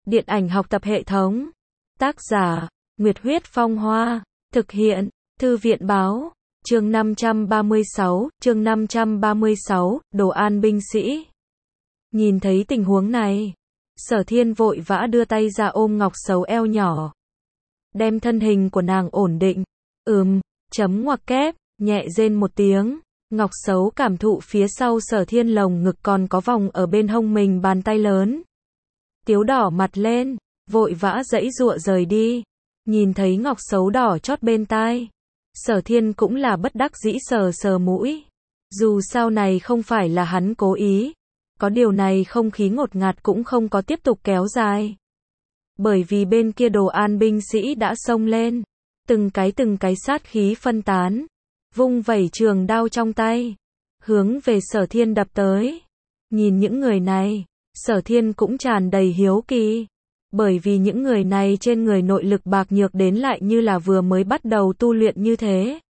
Điện ảnh học tập hệ thống. Tác giả, Nguyệt Huyết Phong Hoa. Thực hiện, Thư viện Báo. Chương 536, Đồ An binh sĩ. Nhìn thấy tình huống này, Sở Thiên vội vã đưa tay ra ôm Ngọc Sấu eo nhỏ, đem thân hình của nàng ổn định. Chấm ngoặc kép, nhẹ rên một tiếng. Ngọc Sấu cảm thụ phía sau Sở Thiên lồng ngực còn có vòng ở bên hông mình bàn tay lớn. Tiếu đỏ mặt lên, vội vã giãy giụa rời đi. Nhìn thấy Ngọc Sấu đỏ chót bên tai, Sở Thiên cũng là bất đắc dĩ sờ sờ mũi. Dù sao này không phải là hắn cố ý, có điều này không khí ngột ngạt cũng không có tiếp tục kéo dài. Bởi vì bên kia Đồ An binh sĩ đã xông lên, từng cái sát khí phân tán, vung vẩy trường đao trong tay, hướng về Sở Thiên đập tới. Nhìn những người này, Sở Thiên cũng tràn đầy hiếu kỳ, bởi vì những người này trên người nội lực bạc nhược đến lại như là vừa mới bắt đầu tu luyện như thế.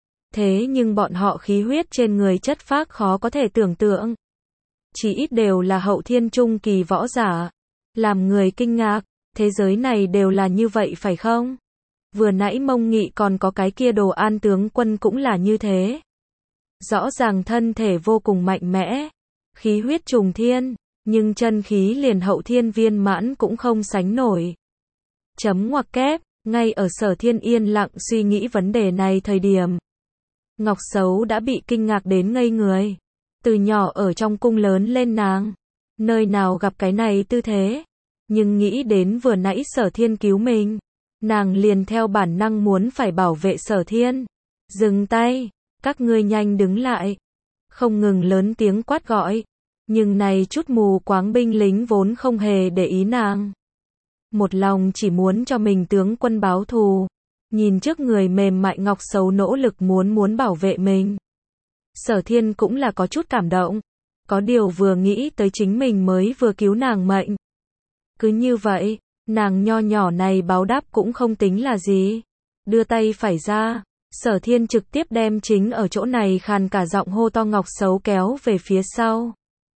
Thế nhưng bọn họ khí huyết trên người chất phác khó có thể tưởng tượng. Chỉ ít đều là hậu thiên trung kỳ võ giả. Làm người kinh ngạc, thế giới này đều là như vậy phải không? Vừa nãy Mông Nghị còn có cái kia Đồ An tướng quân cũng là như thế. Rõ ràng thân thể vô cùng mạnh mẽ, khí huyết trùng thiên, nhưng chân khí liền hậu thiên viên mãn cũng không sánh nổi. Chấm ngoặc kép, ngay ở Sở Thiên yên lặng suy nghĩ vấn đề này thời điểm, Ngọc Sấu đã bị kinh ngạc đến ngây người. Từ nhỏ ở trong cung lớn lên nàng, nơi nào gặp cái này tư thế, nhưng nghĩ đến vừa nãy Sở Thiên cứu mình, nàng liền theo bản năng muốn phải bảo vệ Sở Thiên. Dừng tay, các ngươi nhanh đứng lại. Không ngừng lớn tiếng quát gọi, nhưng này chút mù quáng binh lính vốn không hề để ý nàng. Một lòng chỉ muốn cho mình tướng quân báo thù. Nhìn trước người mềm mại Ngọc Sấu nỗ lực muốn bảo vệ mình, Sở Thiên cũng là có chút cảm động. Có điều vừa nghĩ tới chính mình mới vừa cứu nàng mệnh. Cứ như vậy, nàng nho nhỏ này báo đáp cũng không tính là gì. Đưa tay phải ra, Sở Thiên trực tiếp đem chính ở chỗ này khàn cả giọng hô to Ngọc Sấu kéo về phía sau.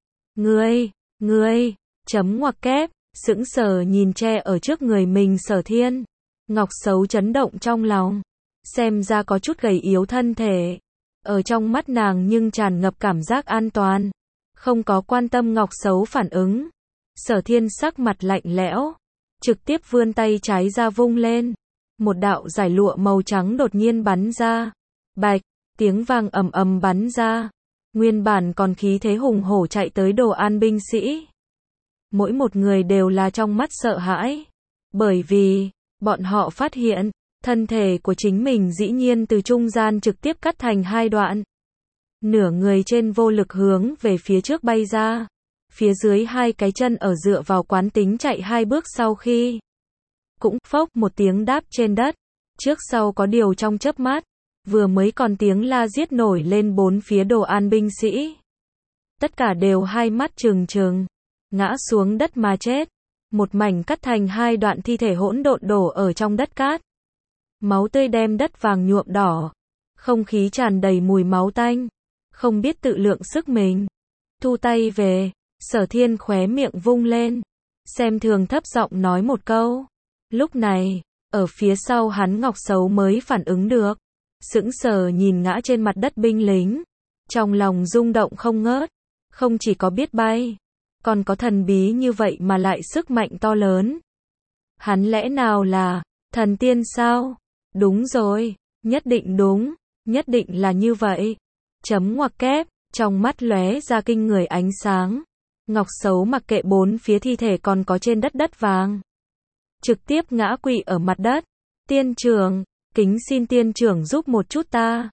Ngươi, chấm ngoặc kép, sững sờ nhìn che ở trước người mình Sở Thiên. Ngọc Sấu chấn động trong lòng, xem ra có chút gầy yếu thân thể. Ở trong mắt nàng nhưng tràn ngập cảm giác an toàn, không có quan tâm Ngọc Sấu phản ứng. Sở Thiên sắc mặt lạnh lẽo, trực tiếp vươn tay trái ra vung lên. Một đạo giải lụa màu trắng đột nhiên bắn ra. Bạch, tiếng vang ầm ầm bắn ra. Nguyên bản còn khí thế hùng hổ chạy tới Đồ An binh sĩ, mỗi một người đều là trong mắt sợ hãi, bởi vì bọn họ phát hiện thân thể của chính mình dĩ nhiên từ trung gian trực tiếp cắt thành hai đoạn. Nửa người trên vô lực hướng về phía trước bay ra, phía dưới hai cái chân ở dựa vào quán tính chạy hai bước sau khi cũng phốc một tiếng đáp trên đất. Trước sau có điều trong chớp mắt, vừa mới còn tiếng la giết nổi lên bốn phía Đồ An binh sĩ. Tất cả đều hai mắt trừng trừng, ngã xuống đất mà chết. Một mảnh cắt thành hai đoạn thi thể hỗn độn đổ ở trong đất cát. Máu tươi đem đất vàng nhuộm đỏ, không khí tràn đầy mùi máu tanh, không biết tự lượng sức mình. Thu tay về, Sở Thiên khóe miệng vung lên, xem thường thấp giọng nói một câu. Lúc này, ở phía sau hắn Ngọc Sấu mới phản ứng được, sững sờ nhìn ngã trên mặt đất binh lính, trong lòng rung động không ngớt. Không chỉ có biết bay, còn có thần bí như vậy mà lại sức mạnh to lớn. Hắn lẽ nào là thần tiên sao? Đúng rồi, nhất định đúng, nhất định là như vậy. Chấm ngoặc kép, trong mắt lóe ra kinh người ánh sáng. Ngọc Sấu mặc kệ bốn phía thi thể còn có trên đất vàng, trực tiếp ngã quỵ ở mặt đất. Tiên trưởng, kính xin tiên trưởng giúp một chút ta.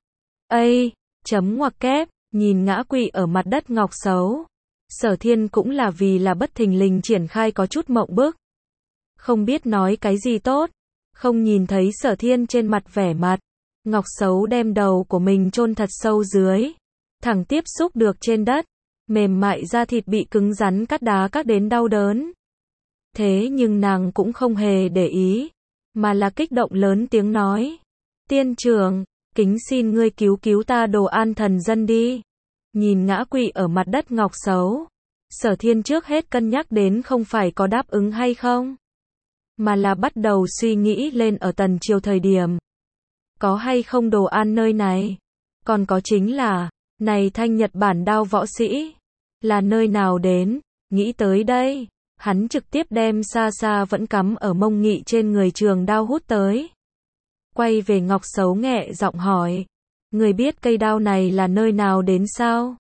Chấm ngoặc kép, nhìn ngã quỵ ở mặt đất Ngọc Sấu, Sở Thiên cũng là vì là bất thình lình triển khai có chút mộng bức, không biết nói cái gì tốt. Không nhìn thấy Sở Thiên trên mặt vẻ mặt, Ngọc Sấu đem đầu của mình chôn thật sâu dưới, thẳng tiếp xúc được trên đất, mềm mại da thịt bị cứng rắn cắt đá cắt đến đau đớn. Thế nhưng nàng cũng không hề để ý, mà là kích động lớn tiếng nói: Tiên trưởng, kính xin ngươi cứu ta Đồ An thần dân đi. Nhìn ngã quỵ ở mặt đất Ngọc Sấu, Sở Thiên trước hết cân nhắc đến không phải có đáp ứng hay không. mà là bắt đầu suy nghĩ lên ở tần triều thời điểm. Có hay không đồ ăn nơi này? Còn có chính là, này thanh Nhật Bản đao võ sĩ, là nơi nào đến? Nghĩ tới đây, hắn trực tiếp đem xa xa vẫn cắm ở mông nghị trên người trường đao hút tới. Quay về Ngọc Sấu nghẹ giọng hỏi, người biết cây đao này là nơi nào đến sao?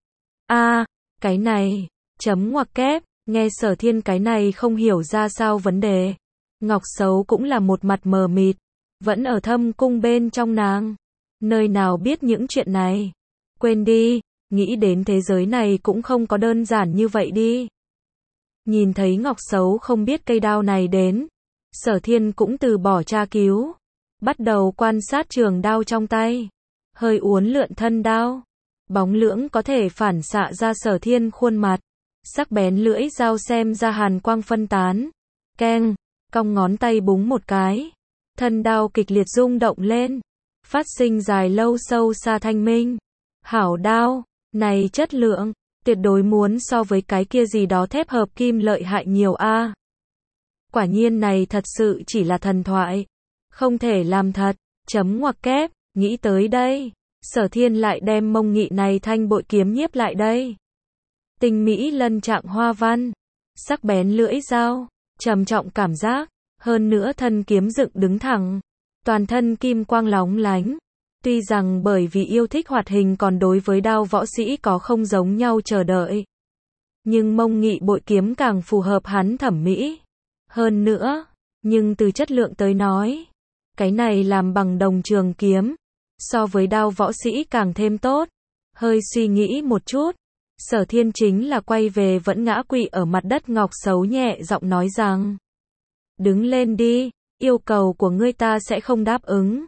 Cái này, chấm ngoặc kép, nghe Sở Thiên cái này không hiểu ra sao vấn đề. Ngọc Sấu cũng là một mặt mờ mịt, vẫn ở thâm cung bên trong nàng. Nơi nào biết những chuyện này? Quên đi, nghĩ đến thế giới này cũng không có đơn giản như vậy đi. Nhìn thấy Ngọc Sấu không biết cây đao này đến, Sở Thiên cũng từ bỏ tra cứu, bắt đầu quan sát trường đao trong tay, hơi uốn lượn thân đao, bóng lưỡng có thể phản xạ ra Sở Thiên khuôn mặt, sắc bén lưỡi dao xem ra hàn quang phân tán, keng, cong ngón tay búng một cái, thân đao kịch liệt rung động lên, phát sinh dài lâu sâu xa thanh minh. Hảo đao, này chất lượng, tuyệt đối muốn so với cái kia gì đó thép hợp kim lợi hại nhiều a. Quả nhiên này thật sự chỉ là thần thoại, không thể làm thật, chấm ngoặc kép, nghĩ tới đây, Sở Thiên lại đem mông nghị này thanh bội kiếm nhiếp lại đây. Tinh mỹ lân trạng hoa văn, sắc bén lưỡi dao, trầm trọng cảm giác, hơn nữa thân kiếm dựng đứng thẳng, toàn thân kim quang lóng lánh. Tuy rằng bởi vì yêu thích hoạt hình còn đối với đao võ sĩ có không giống nhau chờ đợi. Nhưng mông nghị bội kiếm càng phù hợp hắn thẩm mỹ. Hơn nữa, nhưng từ chất lượng tới nói, cái này làm bằng đồng trường kiếm, so với đao võ sĩ càng thêm tốt. Hơi suy nghĩ một chút, Sở Thiên chính là quay về vẫn ngã quỵ ở mặt đất Ngọc Sấu nhẹ giọng nói rằng, đứng lên đi, yêu cầu của ngươi ta sẽ không đáp ứng.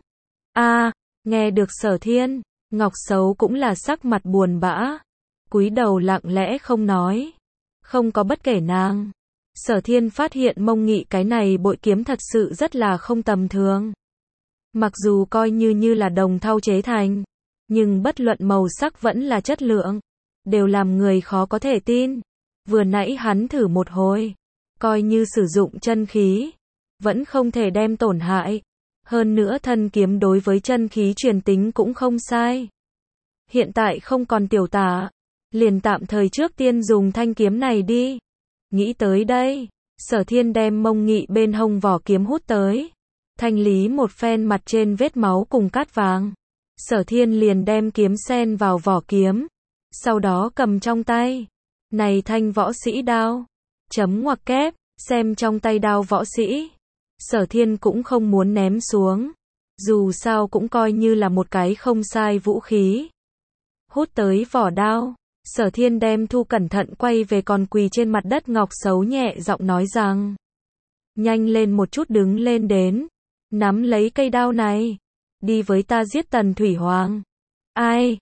Nghe được Sở Thiên, Ngọc Sấu cũng là sắc mặt buồn bã, cúi đầu lặng lẽ không nói, không có bất kể nàng. Sở Thiên phát hiện mông nghị cái này bội kiếm thật sự rất là không tầm thường. Mặc dù coi như là đồng thau chế thành, nhưng bất luận màu sắc vẫn là chất lượng, đều làm người khó có thể tin. Vừa nãy hắn thử một hồi, coi như sử dụng chân khí, vẫn không thể đem tổn hại. Hơn nữa thân kiếm đối với chân khí truyền tính cũng không sai. Hiện tại không còn tiểu tả, liền tạm thời trước tiên dùng thanh kiếm này đi. Nghĩ tới đây, Sở Thiên đem mông nghị bên hông vỏ kiếm hút tới, thanh lý một phen mặt trên vết máu cùng cát vàng. Sở Thiên liền đem kiếm sen vào vỏ kiếm, sau đó cầm trong tay. Này thanh võ sĩ đao, chấm ngoặc kép, xem trong tay đao võ sĩ. Sở Thiên cũng không muốn ném xuống, dù sao cũng coi như là một cái không sai vũ khí. Hút tới vỏ đao, Sở Thiên đem thu cẩn thận quay về còn quỳ trên mặt đất Ngọc Sấu nhẹ giọng nói rằng, nhanh lên một chút đứng lên đến, nắm lấy cây đao này, đi với ta giết Tần Thủy Hoàng. Ai,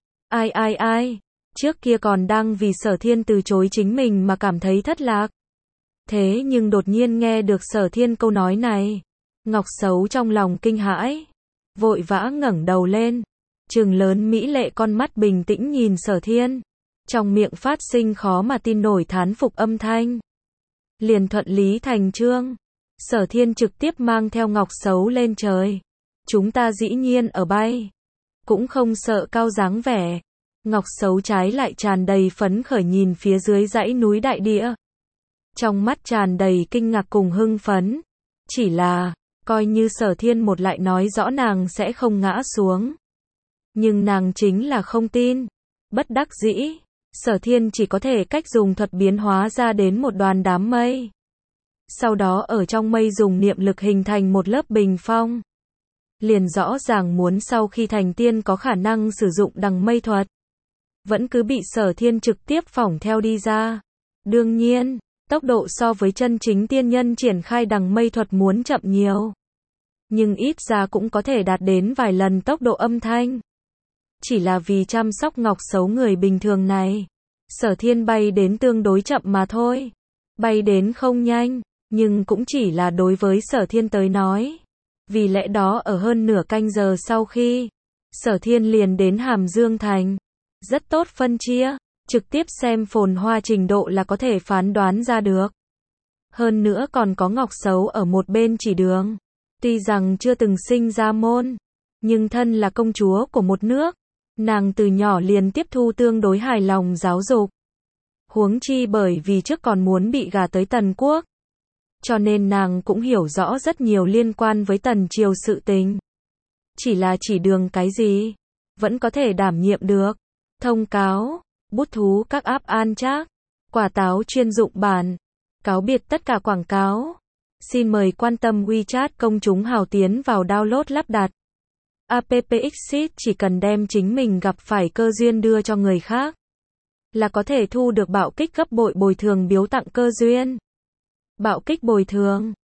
trước kia còn đang vì Sở Thiên từ chối chính mình mà cảm thấy thất lạc. Thế nhưng đột nhiên nghe được Sở Thiên câu nói này, Ngọc Sấu trong lòng kinh hãi, vội vã ngẩng đầu lên, trừng lớn mỹ lệ con mắt bình tĩnh nhìn Sở Thiên, trong miệng phát sinh khó mà tin nổi thán phục âm thanh. Liền thuận lý thành chương, Sở Thiên trực tiếp mang theo Ngọc Sấu lên trời. Chúng ta dĩ nhiên ở bay, cũng không sợ cao dáng vẻ. Ngọc Sấu trái lại tràn đầy phấn khởi nhìn phía dưới dãy núi đại địa, trong mắt tràn đầy kinh ngạc cùng hưng phấn. Chỉ là, coi như Sở Thiên một lại nói rõ nàng sẽ không ngã xuống, nhưng nàng chính là không tin. Bất đắc dĩ, Sở Thiên chỉ có thể cách dùng thuật biến hóa ra đến một đoàn đám mây. Sau đó ở trong mây dùng niệm lực hình thành một lớp bình phong. Liền rõ ràng muốn sau khi thành tiên có khả năng sử dụng đằng mây thuật, vẫn cứ bị Sở Thiên trực tiếp phỏng theo đi ra. Đương nhiên, tốc độ so với chân chính tiên nhân triển khai đằng mây thuật muốn chậm nhiều, nhưng ít ra cũng có thể đạt đến vài lần tốc độ âm thanh. Chỉ là vì chăm sóc Ngọc Sấu người bình thường này, Sở Thiên bay đến tương đối chậm mà thôi. Bay đến không nhanh, nhưng cũng chỉ là đối với Sở Thiên tới nói. Vì lẽ đó ở hơn nửa canh giờ sau khi, Sở Thiên liền đến Hàm Dương Thành. Rất tốt phân chia, trực tiếp xem phồn hoa trình độ là có thể phán đoán ra được. Hơn nữa còn có Ngọc Xấu ở một bên chỉ đường. Tuy rằng chưa từng sinh ra môn, nhưng thân là công chúa của một nước, nàng từ nhỏ liền tiếp thu tương đối hài lòng giáo dục. Huống chi bởi vì trước còn muốn bị gả tới Tần quốc, cho nên nàng cũng hiểu rõ rất nhiều liên quan với Tần triều sự tình. Chỉ là chỉ đường cái gì, vẫn có thể đảm nhiệm được. Thông cáo, bút thú các app an trác, quả táo chuyên dụng bản, cáo biệt tất cả quảng cáo. Xin mời quan tâm WeChat công chúng hào tiến vào download lắp đặt. App Exit chỉ cần đem chính mình gặp phải cơ duyên đưa cho người khác, là có thể thu được bạo kích gấp bội bồi thường biếu tặng cơ duyên. Bạo kích bồi thường